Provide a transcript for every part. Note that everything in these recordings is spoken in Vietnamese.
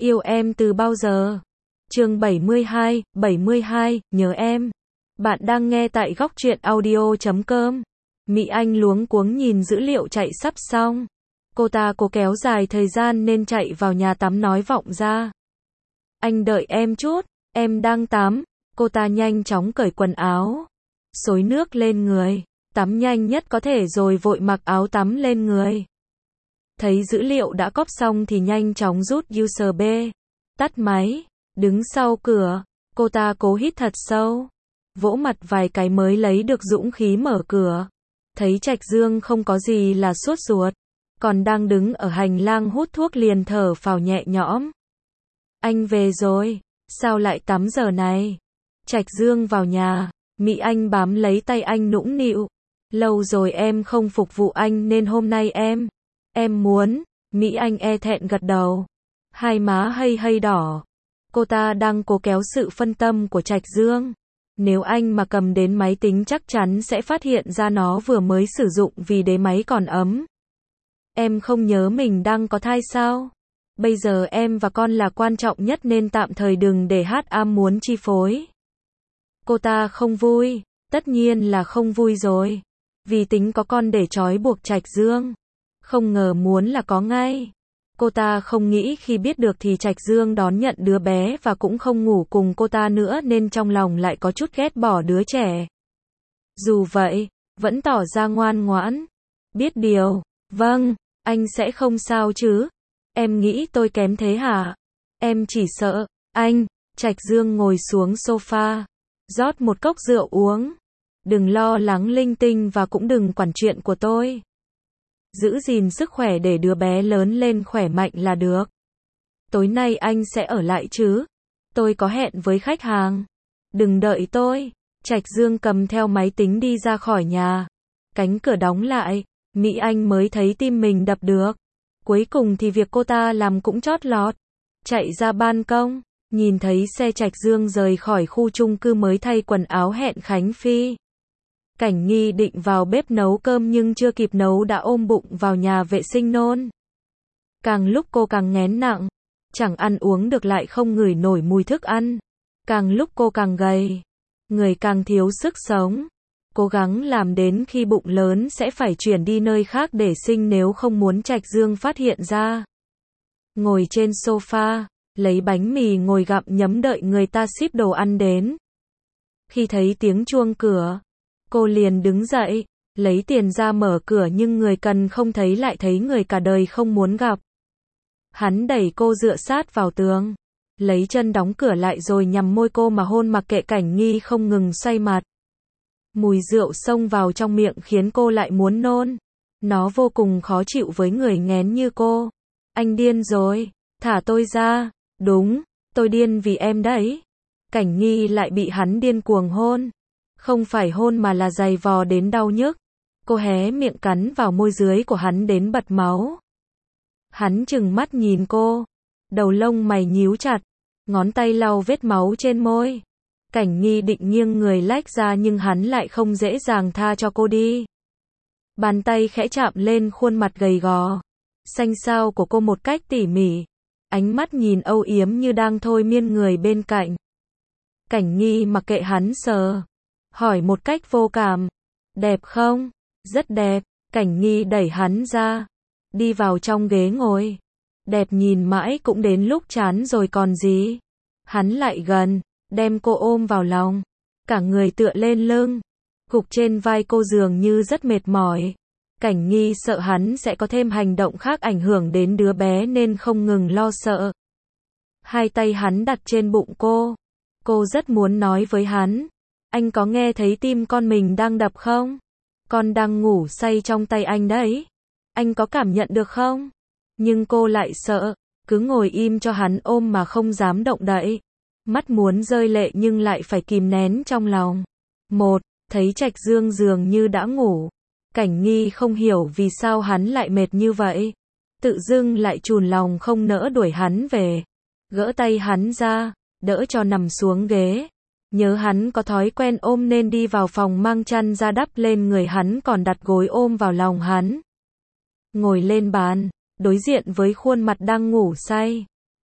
Yêu em từ bao giờ? Chương 72, nhớ em. Bạn đang nghe tại góc truyện audio.com. Mỹ Anh luống cuống nhìn dữ liệu chạy sắp xong. Cô ta cố kéo dài thời gian nên chạy vào nhà tắm nói vọng ra. Anh đợi em chút, em đang tắm. Cô ta nhanh chóng cởi quần áo, xối nước lên người, tắm nhanh nhất có thể rồi vội mặc áo tắm lên người. Thấy dữ liệu đã cóp xong thì nhanh chóng rút USB, tắt máy, đứng sau cửa, cô ta cố hít thật sâu, vỗ mặt vài cái mới lấy được dũng khí mở cửa. Thấy Trạch Dương không có gì là sốt ruột, còn đang đứng ở hành lang hút thuốc liền thở phào nhẹ nhõm. Anh về rồi, sao lại tắm giờ này? Trạch Dương vào nhà, Mỹ Anh bám lấy tay anh nũng nịu. Lâu rồi em không phục vụ anh nên hôm nay em muốn. Mỹ Anh e thẹn gật đầu, hai má hay đỏ. Cô ta đang cố kéo sự phân tâm của Trạch Dương. Nếu anh mà cầm đến máy tính chắc chắn sẽ phát hiện ra nó vừa mới sử dụng vì đế máy còn ấm. Em không nhớ mình đang có thai sao? Bây giờ em và con là quan trọng nhất nên tạm thời đừng để ham muốn chi phối. Cô ta không vui, tất nhiên là không vui rồi. Vì tính có con để trói buộc Trạch Dương. Không ngờ muốn là có ngay. Cô ta không nghĩ khi biết được thì Trạch Dương đón nhận đứa bé và cũng không ngủ cùng cô ta nữa nên trong lòng lại có chút ghét bỏ đứa trẻ. Dù vậy, vẫn tỏ ra ngoan ngoãn. Biết điều, vâng, anh sẽ không sao chứ? Em nghĩ tôi kém thế hả? Em chỉ sợ, anh. Trạch Dương ngồi xuống sofa, rót một cốc rượu uống. Đừng lo lắng linh tinh và cũng đừng quản chuyện của tôi. Giữ gìn sức khỏe để đứa bé lớn lên khỏe mạnh là được. Tối nay anh sẽ ở lại chứ? Tôi có hẹn với khách hàng. Đừng đợi tôi. Trạch Dương cầm theo máy tính đi ra khỏi nhà. Cánh cửa đóng lại, Mỹ Anh mới thấy tim mình đập được. Cuối cùng thì việc cô ta làm cũng chót lọt. Chạy ra ban công, nhìn thấy xe Trạch Dương rời khỏi khu chung cư mới thay quần áo hẹn Khánh Phi. Cảnh Nghi định vào bếp nấu cơm nhưng chưa kịp nấu đã ôm bụng vào nhà vệ sinh nôn. Càng lúc cô càng nghén nặng, chẳng ăn uống được lại không ngửi nổi mùi thức ăn. Càng lúc cô càng gầy, người càng thiếu sức sống. Cố gắng làm đến khi bụng lớn sẽ phải chuyển đi nơi khác để sinh nếu không muốn Trạch Dương phát hiện ra. Ngồi trên sofa, lấy bánh mì ngồi gặm nhấm đợi người ta ship đồ ăn đến. Khi thấy tiếng chuông cửa, cô liền đứng dậy, lấy tiền ra mở cửa nhưng người cần không thấy lại thấy người cả đời không muốn gặp. Hắn đẩy cô dựa sát vào tường, lấy chân đóng cửa lại rồi nhằm môi cô mà hôn mặc kệ Cảnh Nghi không ngừng xoay mặt. Mùi rượu xông vào trong miệng khiến cô lại muốn nôn. Nó vô cùng khó chịu với người nghén như cô. Anh điên rồi, thả tôi ra. Đúng, tôi điên vì em đấy. Cảnh Nghi lại bị hắn điên cuồng hôn. Không phải hôn mà là giày vò đến đau nhức. Cô hé miệng cắn vào môi dưới của hắn đến bật máu. Hắn trừng mắt nhìn cô. Đầu lông mày nhíu chặt. Ngón tay lau vết máu trên môi. Cảnh Nghi định nghiêng người lách ra nhưng hắn lại không dễ dàng tha cho cô đi. Bàn tay khẽ chạm lên khuôn mặt gầy gò, xanh xao của cô một cách tỉ mỉ. Ánh mắt nhìn âu yếm như đang thôi miên người bên cạnh. Cảnh Nghi mặc kệ hắn sờ, hỏi một cách vô cảm. Đẹp không? Rất đẹp. Cảnh Nghi đẩy hắn ra, đi vào trong ghế ngồi. Đẹp nhìn mãi cũng đến lúc chán rồi còn gì. Hắn lại gần, đem cô ôm vào lòng. Cả người tựa lên lưng. Gục trên vai cô dường như rất mệt mỏi. Cảnh Nghi sợ hắn sẽ có thêm hành động khác ảnh hưởng đến đứa bé nên không ngừng lo sợ. Hai tay hắn đặt trên bụng cô. Cô rất muốn nói với hắn. Anh có nghe thấy tim con mình đang đập không? Con đang ngủ say trong tay anh đấy. Anh có cảm nhận được không? Nhưng cô lại sợ, cứ ngồi im cho hắn ôm mà không dám động đậy. Mắt muốn rơi lệ nhưng lại phải kìm nén trong lòng. Thấy Trạch Dương dường như đã ngủ. Cảnh Nghi không hiểu vì sao hắn lại mệt như vậy. Tự dưng lại chùn lòng không nỡ đuổi hắn về. Gỡ tay hắn ra, đỡ cho nằm xuống ghế. Nhớ hắn có thói quen ôm nên đi vào phòng mang chăn ra đắp lên người hắn còn đặt gối ôm vào lòng hắn. Ngồi lên bàn, đối diện với khuôn mặt đang ngủ say.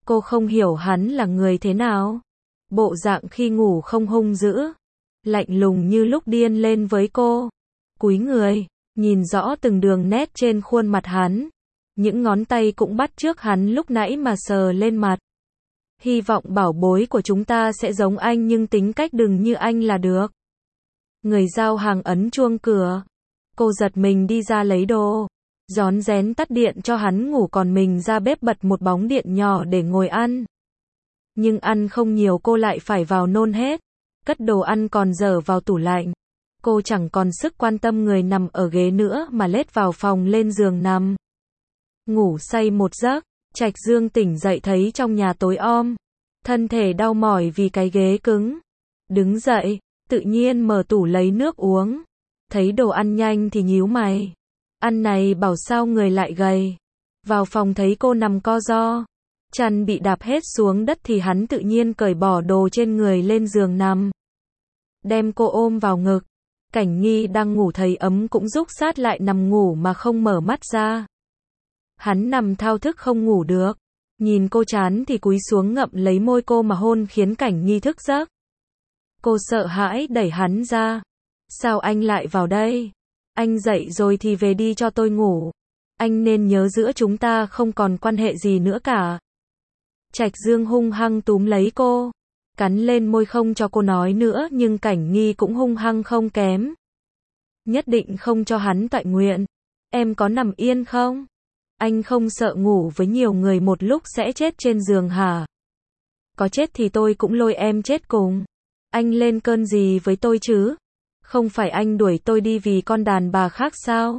Cô không hiểu hắn là người thế nào. Bộ dạng khi ngủ không hung dữ, lạnh lùng như lúc điên lên với cô. Cúi người, nhìn rõ từng đường nét trên khuôn mặt hắn. Những ngón tay cũng bắt chước hắn lúc nãy mà sờ lên mặt. Hy vọng bảo bối của chúng ta sẽ giống anh nhưng tính cách đừng như anh là được. Người giao hàng ấn chuông cửa. Cô giật mình đi ra lấy đồ. Rón rén tắt điện cho hắn ngủ còn mình ra bếp bật một bóng điện nhỏ để ngồi ăn. Nhưng ăn không nhiều cô lại phải vào nôn hết. Cất đồ ăn còn dở vào tủ lạnh. Cô chẳng còn sức quan tâm người nằm ở ghế nữa mà lết vào phòng lên giường nằm. Ngủ say một giấc, Trạch Dương tỉnh dậy thấy trong nhà tối om. Thân thể đau mỏi vì cái ghế cứng. Đứng dậy, tự nhiên mở tủ lấy nước uống. Thấy đồ ăn nhanh thì nhíu mày. Ăn này bảo sao người lại gầy. Vào phòng thấy cô nằm co ro. Chăn bị đạp hết xuống đất thì hắn tự nhiên cởi bỏ đồ trên người lên giường nằm. Đem cô ôm vào ngực. Cảnh Nghi đang ngủ thấy ấm cũng rúc sát lại nằm ngủ mà không mở mắt ra. Hắn nằm thao thức không ngủ được. Nhìn cô chán thì cúi xuống ngậm lấy môi cô mà hôn khiến Cảnh Nghi thức giấc. Cô sợ hãi đẩy hắn ra. Sao anh lại vào đây? Anh dậy rồi thì về đi cho tôi ngủ. Anh nên nhớ giữa chúng ta không còn quan hệ gì nữa cả. Trạch Dương hung hăng túm lấy cô. Cắn lên môi không cho cô nói nữa nhưng Cảnh Nghi cũng hung hăng không kém. Nhất định không cho hắn tọa nguyện. Em có nằm yên không? Anh không sợ ngủ với nhiều người một lúc sẽ chết trên giường hả? Có chết thì tôi cũng lôi em chết cùng. Anh lên cơn gì với tôi chứ? Không phải anh đuổi tôi đi vì con đàn bà khác sao?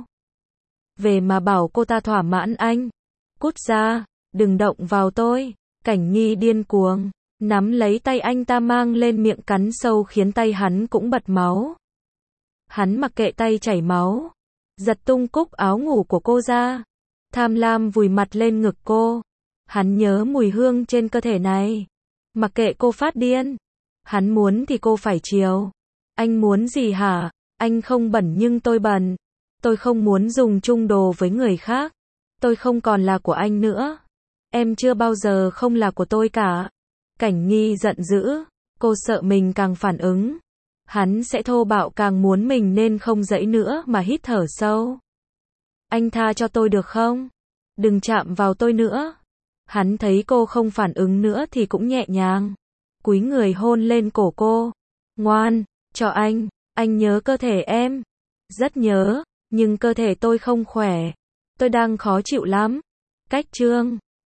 Về mà bảo cô ta thỏa mãn anh. Cút ra, đừng động vào tôi. Cảnh Nghi điên cuồng, nắm lấy tay anh ta mang lên miệng cắn sâu khiến tay hắn cũng bật máu. Hắn mặc kệ tay chảy máu, giật tung cúc áo ngủ của cô ra. Tham lam vùi mặt lên ngực cô. Hắn nhớ mùi hương trên cơ thể này. Mặc kệ cô phát điên. Hắn muốn thì cô phải chiều. Anh muốn gì hả? Anh không bẩn nhưng tôi bẩn. Tôi không muốn dùng chung đồ với người khác. Tôi không còn là của anh nữa. Em chưa bao giờ không là của tôi cả. Cảnh Nghi giận dữ. Cô sợ mình càng phản ứng. Hắn sẽ thô bạo càng muốn mình nên không dãy nữa mà hít thở sâu. Anh tha cho tôi được không? Đừng chạm vào tôi nữa. Hắn thấy cô không phản ứng nữa thì cũng nhẹ nhàng. Cúi người hôn lên cổ cô. Ngoan, cho anh nhớ cơ thể em. Rất nhớ, nhưng cơ thể tôi không khỏe. Tôi đang khó chịu lắm. Cách chương